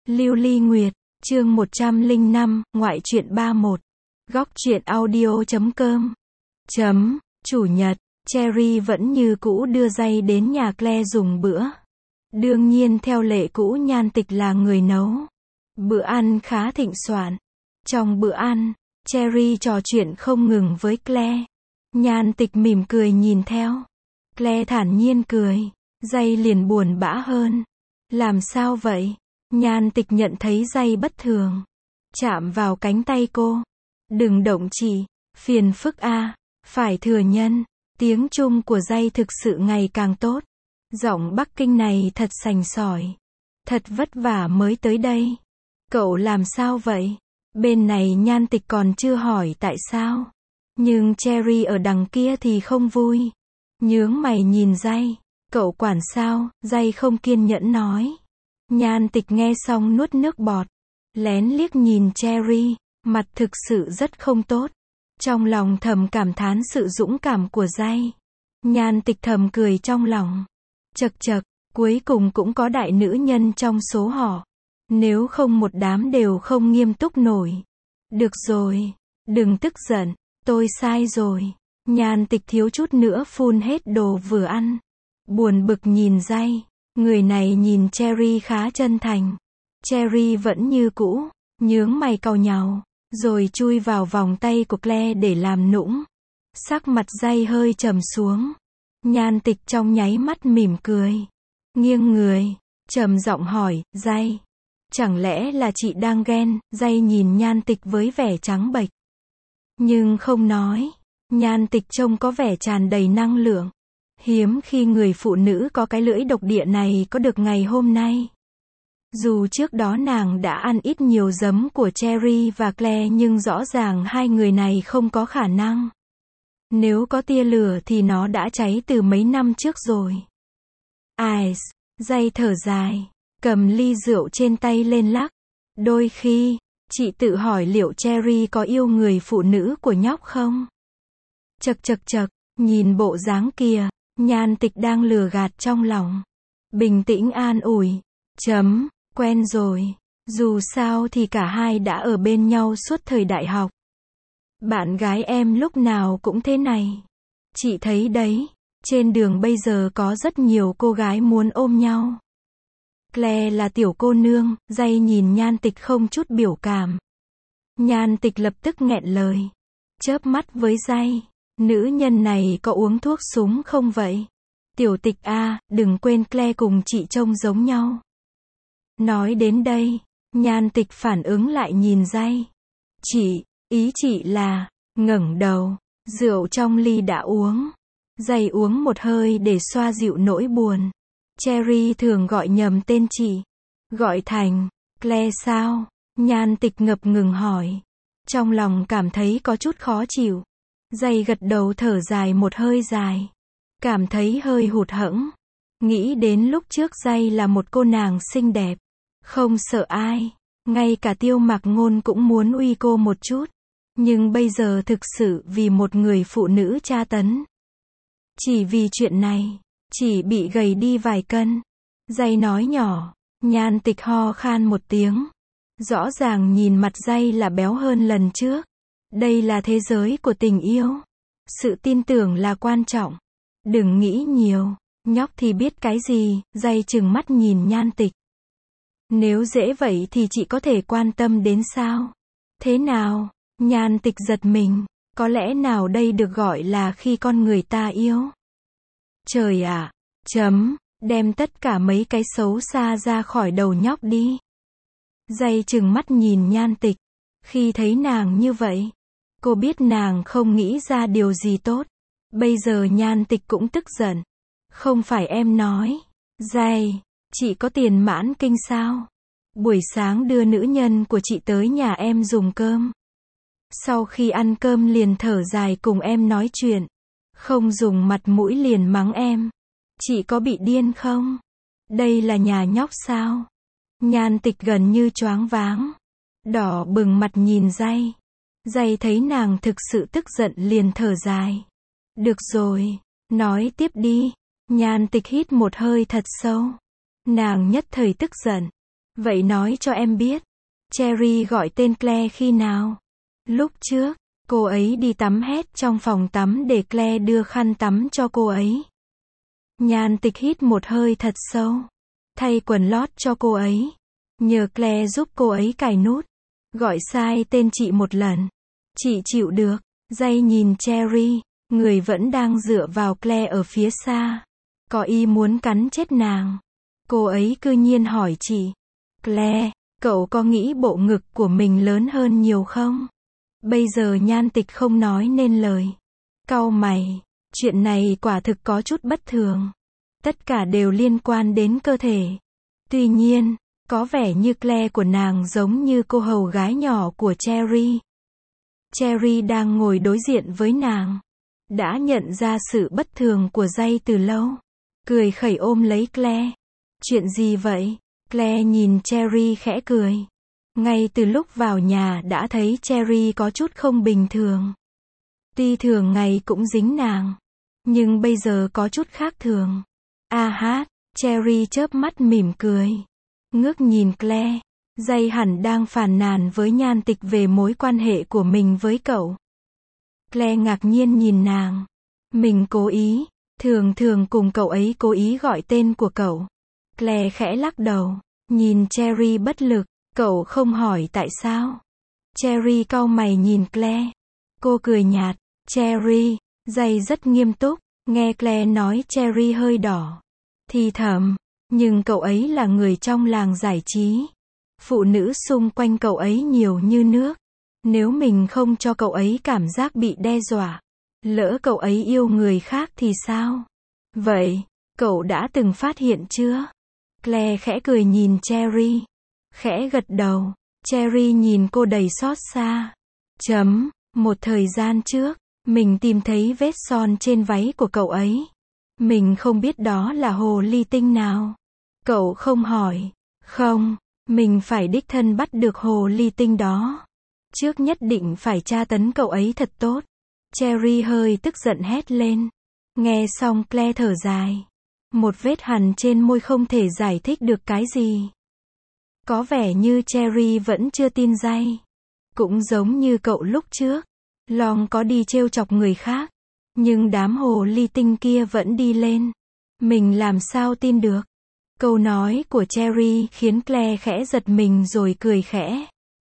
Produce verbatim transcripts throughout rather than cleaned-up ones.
Lưu Ly Nguyệt, chương một trăm lẻ năm, ngoại truyện ba mốt. Góc truyện audio chấm com. Chấm, chủ nhật, Cherry vẫn như cũ đưa Jay đến nhà Claire dùng bữa. Đương nhiên theo lệ cũ Nhan Tịch là người nấu. Bữa ăn khá thịnh soạn. Trong bữa ăn, Cherry trò chuyện không ngừng với Claire. Nhan Tịch mỉm cười nhìn theo. Claire thản nhiên cười. Jay liền buồn bã hơn. Làm sao vậy? Nhan Tịch nhận thấy Jay bất thường. Chạm vào cánh tay cô. Đừng động chị. Phiền phức a. Phải thừa nhân. Tiếng Trung của Jay thực sự ngày càng tốt. Giọng Bắc Kinh này thật sành sỏi. Thật vất vả mới tới đây. Cậu làm sao vậy? Bên này Nhan Tịch còn chưa hỏi tại sao. Nhưng Cherry ở đằng kia thì không vui. Nhướng mày nhìn Jay. Cậu quản sao? Jay không kiên nhẫn nói. Nhan Tịch nghe xong nuốt nước bọt. Lén liếc nhìn Cherry. Mặt thực sự rất không tốt. Trong lòng thầm cảm thán sự dũng cảm của Jay. Nhan Tịch thầm cười trong lòng. Chật chật, cuối cùng cũng có đại nữ nhân trong số họ. Nếu không một đám đều không nghiêm túc nổi. Được rồi, đừng tức giận, tôi sai rồi. Nhan Tịch thiếu chút nữa phun hết đồ vừa ăn. Buồn bực nhìn Jay. Người này nhìn Cherry khá chân thành. Cherry vẫn như cũ, nhướng mày cau nhàu, rồi chui vào vòng tay của Claire để làm nũng. Sắc mặt Jay hơi trầm xuống. Nhan Tịch trong nháy mắt mỉm cười. Nghiêng người, trầm giọng hỏi, Jay. Chẳng lẽ là chị đang ghen? Jay nhìn Nhan Tịch với vẻ trắng bệch. Nhưng không nói. Nhan Tịch trông có vẻ tràn đầy năng lượng. Hiếm khi người phụ nữ có cái lưỡi độc địa này có được ngày hôm nay. Dù trước đó nàng đã ăn ít nhiều giấm của Cherry và Claire nhưng rõ ràng hai người này không có khả năng. Nếu có tia lửa thì nó đã cháy từ mấy năm trước rồi. Ai, Jay thở dài, cầm ly rượu trên tay lên lắc. Đôi khi, chị tự hỏi liệu Cherry có yêu người phụ nữ của nhóc không? Chật chật chật, nhìn bộ dáng kia, Nhan Tịch đang lừa gạt trong lòng. Bình tĩnh an ủi. Chấm, quen rồi. Dù sao thì cả hai đã ở bên nhau suốt thời đại học. Bạn gái em lúc nào cũng thế này. Chị thấy đấy, trên đường bây giờ có rất nhiều cô gái muốn ôm nhau. Claire là tiểu cô nương, Jay nhìn Nhan Tịch không chút biểu cảm. Nhan Tịch lập tức nghẹn lời. Chớp mắt với Jay. Nữ nhân này có uống thuốc súng không vậy? Tiểu Tịch a, đừng quên Claire cùng chị trông giống nhau. Nói đến đây, Nhan Tịch phản ứng lại nhìn Jay. Chị, ý chị là, ngẩng đầu, rượu trong ly đã uống. Jay uống một hơi để xoa dịu nỗi buồn. Cherry thường gọi nhầm tên chị. Gọi thành, Claire sao? Nhan Tịch ngập ngừng hỏi. Trong lòng cảm thấy có chút khó chịu. Jay gật đầu thở dài một hơi dài. Cảm thấy hơi hụt hẫng. Nghĩ đến lúc trước Jay là một cô nàng xinh đẹp. Không sợ ai. Ngay cả Tiêu Mạc Ngôn cũng muốn uy cô một chút. Nhưng bây giờ thực sự vì một người phụ nữ tra tấn. Chỉ vì chuyện này, chỉ bị gầy đi vài cân. Jay nói nhỏ. Nhan Tịch ho khan một tiếng. Rõ ràng nhìn mặt Jay là béo hơn lần trước. Đây là thế giới của tình yêu. Sự tin tưởng là quan trọng. Đừng nghĩ nhiều. Nhóc thì biết cái gì? Jay trừng mắt nhìn Nhan Tịch. Nếu dễ vậy thì chị có thể quan tâm đến sao? Thế nào? Nhan Tịch giật mình. Có lẽ nào đây được gọi là khi con người ta yêu? Trời ạ! Chấm, đem tất cả mấy cái xấu xa ra khỏi đầu nhóc đi. Jay trừng mắt nhìn Nhan Tịch. Khi thấy nàng như vậy, cô biết nàng không nghĩ ra điều gì tốt. Bây giờ Nhan Tịch cũng tức giận. Không phải em nói. Jay, chị có tiền mãn kinh sao? Buổi sáng đưa nữ nhân của chị tới nhà em dùng cơm. Sau khi ăn cơm liền thở dài cùng em nói chuyện. Không dùng mặt mũi liền mắng em. Chị có bị điên không? Đây là nhà nhóc sao? Nhan Tịch gần như choáng váng. Đỏ bừng mặt nhìn Jay. Jay thấy nàng thực sự tức giận liền thở dài. Được rồi, nói tiếp đi. Nhan Tịch hít một hơi thật sâu. Nàng nhất thời tức giận. Vậy nói cho em biết, Cherry gọi tên Claire khi nào? Lúc trước, cô ấy đi tắm hết trong phòng tắm để Claire đưa khăn tắm cho cô ấy. Nhan Tịch hít một hơi thật sâu, thay quần lót cho cô ấy, nhờ Claire giúp cô ấy cài nút, gọi sai tên chị một lần. Chị chịu được. Jay nhìn Cherry, người vẫn đang dựa vào Claire ở phía xa, có ý muốn cắn chết nàng. Cô ấy cư nhiên hỏi chị, Claire, cậu có nghĩ bộ ngực của mình lớn hơn nhiều không? Bây giờ Nhan Tịch không nói nên lời. Cau mày, chuyện này quả thực có chút bất thường. Tất cả đều liên quan đến cơ thể. Tuy nhiên, có vẻ như Claire của nàng giống như cô hầu gái nhỏ của Cherry. Cherry đang ngồi đối diện với nàng, đã nhận ra sự bất thường của Jay từ lâu. Cười khẩy ôm lấy Claire. Chuyện gì vậy? Claire nhìn Cherry khẽ cười. Ngay từ lúc vào nhà đã thấy Cherry có chút không bình thường. Tuy thường ngày cũng dính nàng, nhưng bây giờ có chút khác thường. A hát, Cherry chớp mắt mỉm cười. Ngước nhìn Claire. Jay hẳn đang phàn nàn với Nhan Tịch về mối quan hệ của mình với cậu. Claire ngạc nhiên nhìn nàng. Mình cố ý, thường thường cùng cậu ấy cố ý gọi tên của cậu. Claire khẽ lắc đầu, nhìn Cherry bất lực, cậu không hỏi tại sao. Cherry cau mày nhìn Claire. Cô cười nhạt, Cherry, Jay rất nghiêm túc, nghe Claire nói Cherry hơi đỏ. Thì thầm, nhưng cậu ấy là người trong làng giải trí. Phụ nữ xung quanh cậu ấy nhiều như nước. Nếu mình không cho cậu ấy cảm giác bị đe dọa, lỡ cậu ấy yêu người khác thì sao? Vậy, cậu đã từng phát hiện chưa? Claire khẽ cười nhìn Cherry. Khẽ gật đầu. Cherry nhìn cô đầy xót xa. Chấm, một thời gian trước, mình tìm thấy vết son trên váy của cậu ấy. Mình không biết đó là hồ ly tinh nào. Cậu không hỏi. Không, mình phải đích thân bắt được hồ ly tinh đó. Trước nhất định phải tra tấn cậu ấy thật tốt. Cherry hơi tức giận hét lên. Nghe xong Claire thở dài. Một vết hằn trên môi không thể giải thích được cái gì. Có vẻ như Cherry vẫn chưa tin Jay. Cũng giống như cậu lúc trước. Long có đi trêu chọc người khác. Nhưng đám hồ ly tinh kia vẫn đi lên. Mình làm sao tin được? Câu nói của Cherry khiến Claire khẽ giật mình rồi cười khẽ.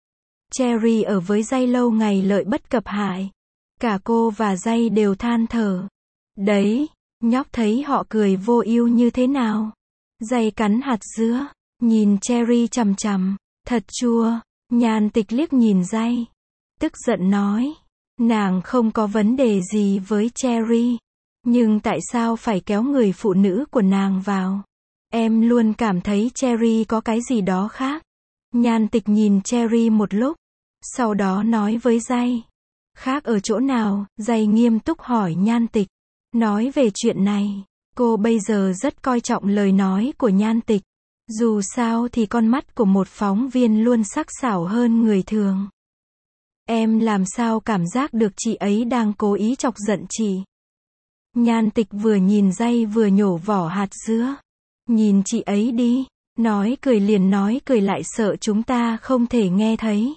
Cherry ở với Jay lâu ngày lợi bất cập hại. Cả cô và Jay đều than thở. Đấy, nhóc thấy họ cười vô ưu như thế nào? Jay cắn hạt dứa, nhìn Cherry chằm chằm, thật chua. Nhan Tịch liếc nhìn Jay, tức giận nói, nàng không có vấn đề gì với Cherry, nhưng tại sao phải kéo người phụ nữ của nàng vào? Em luôn cảm thấy Cherry có cái gì đó khác. Nhan Tịch nhìn Cherry một lúc, sau đó nói với Jay. Khác ở chỗ nào? Jay nghiêm túc hỏi Nhan Tịch. Nói về chuyện này, cô bây giờ rất coi trọng lời nói của Nhan Tịch. Dù sao thì con mắt của một phóng viên luôn sắc sảo hơn người thường. Em làm sao cảm giác được chị ấy đang cố ý chọc giận chị? Nhan Tịch vừa nhìn Jay vừa nhổ vỏ hạt dứa. Nhìn chị ấy đi. Nói cười liền nói cười lại sợ chúng ta không thể nghe thấy.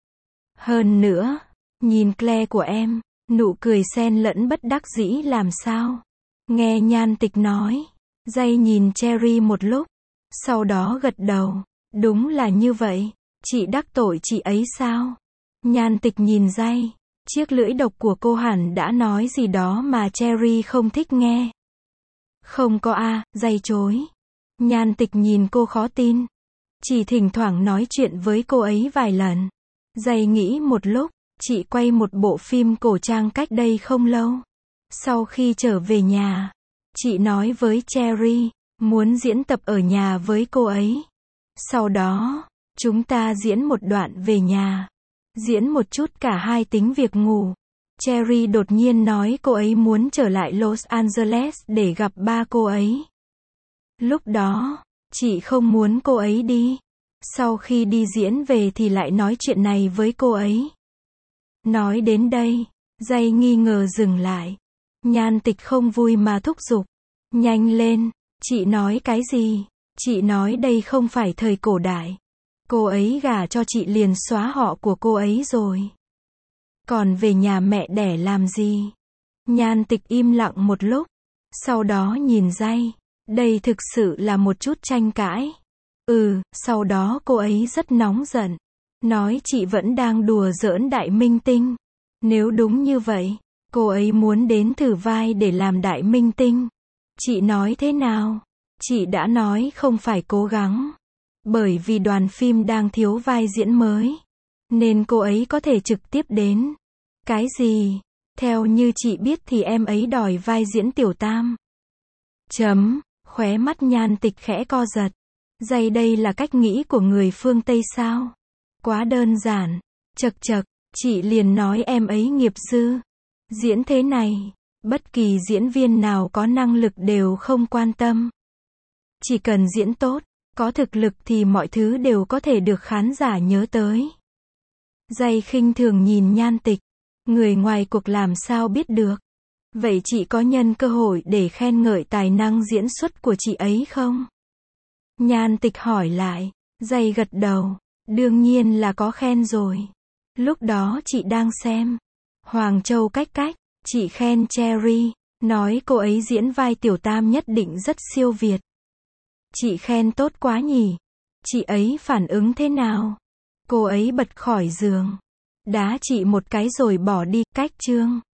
Hơn nữa, nhìn Claire của em, nụ cười xen lẫn bất đắc dĩ làm sao? Nghe Nhan Tịch nói, Jay nhìn Cherry một lúc, sau đó gật đầu. Đúng là như vậy, chị đắc tội chị ấy sao? Nhan Tịch nhìn Jay, chiếc lưỡi độc của cô hẳn đã nói gì đó mà Cherry không thích nghe. Không có a, à, Jay chối. Nhan Tịch nhìn cô khó tin. Chỉ thỉnh thoảng nói chuyện với cô ấy vài lần. Jay nghĩ một lúc, chị quay một bộ phim cổ trang cách đây không lâu. Sau khi trở về nhà, chị nói với Cherry, muốn diễn tập ở nhà với cô ấy. Sau đó, chúng ta diễn một đoạn về nhà. Diễn một chút cả hai tính việc ngủ. Cherry đột nhiên nói cô ấy muốn trở lại Los Angeles để gặp ba cô ấy. Lúc đó, chị không muốn cô ấy đi. Sau khi đi diễn về thì lại nói chuyện này với cô ấy. Nói đến đây, Jay nghi ngờ dừng lại. Nhan Tịch không vui mà thúc giục. Nhanh lên, chị nói cái gì? Chị nói đây không phải thời cổ đại. Cô ấy gả cho chị liền xóa họ của cô ấy rồi. Còn về nhà mẹ đẻ làm gì? Nhan Tịch im lặng một lúc. Sau đó nhìn Giai. Đây thực sự là một chút tranh cãi. Ừ, sau đó cô ấy rất nóng giận. Nói chị vẫn đang đùa giỡn đại minh tinh. Nếu đúng như vậy, cô ấy muốn đến thử vai để làm đại minh tinh. Chị nói thế nào? Chị đã nói không phải cố gắng. Bởi vì đoàn phim đang thiếu vai diễn mới. Nên cô ấy có thể trực tiếp đến. Cái gì? Theo như chị biết thì em ấy đòi vai diễn tiểu tam. Chấm, khóe mắt Nhan Tịch khẽ co giật. Giây đây là cách nghĩ của người phương Tây sao? Quá đơn giản. Chật chật, chị liền nói em ấy nghiệp dư. Diễn thế này, bất kỳ diễn viên nào có năng lực đều không quan tâm. Chỉ cần diễn tốt, có thực lực thì mọi thứ đều có thể được khán giả nhớ tới. Giây khinh thường nhìn Nhan Tịch. Người ngoài cuộc làm sao biết được? Vậy chị có nhân cơ hội để khen ngợi tài năng diễn xuất của chị ấy không? Nhan Tịch hỏi lại. Giây gật đầu. Đương nhiên là có khen rồi. Lúc đó chị đang xem Hoàng Châu Cách Cách. Chị khen Cherry, nói cô ấy diễn vai tiểu tam nhất định rất siêu việt. Chị khen tốt quá nhỉ? Chị ấy phản ứng thế nào? Cô ấy bật khỏi giường, đá chị một cái rồi bỏ đi. Cách chương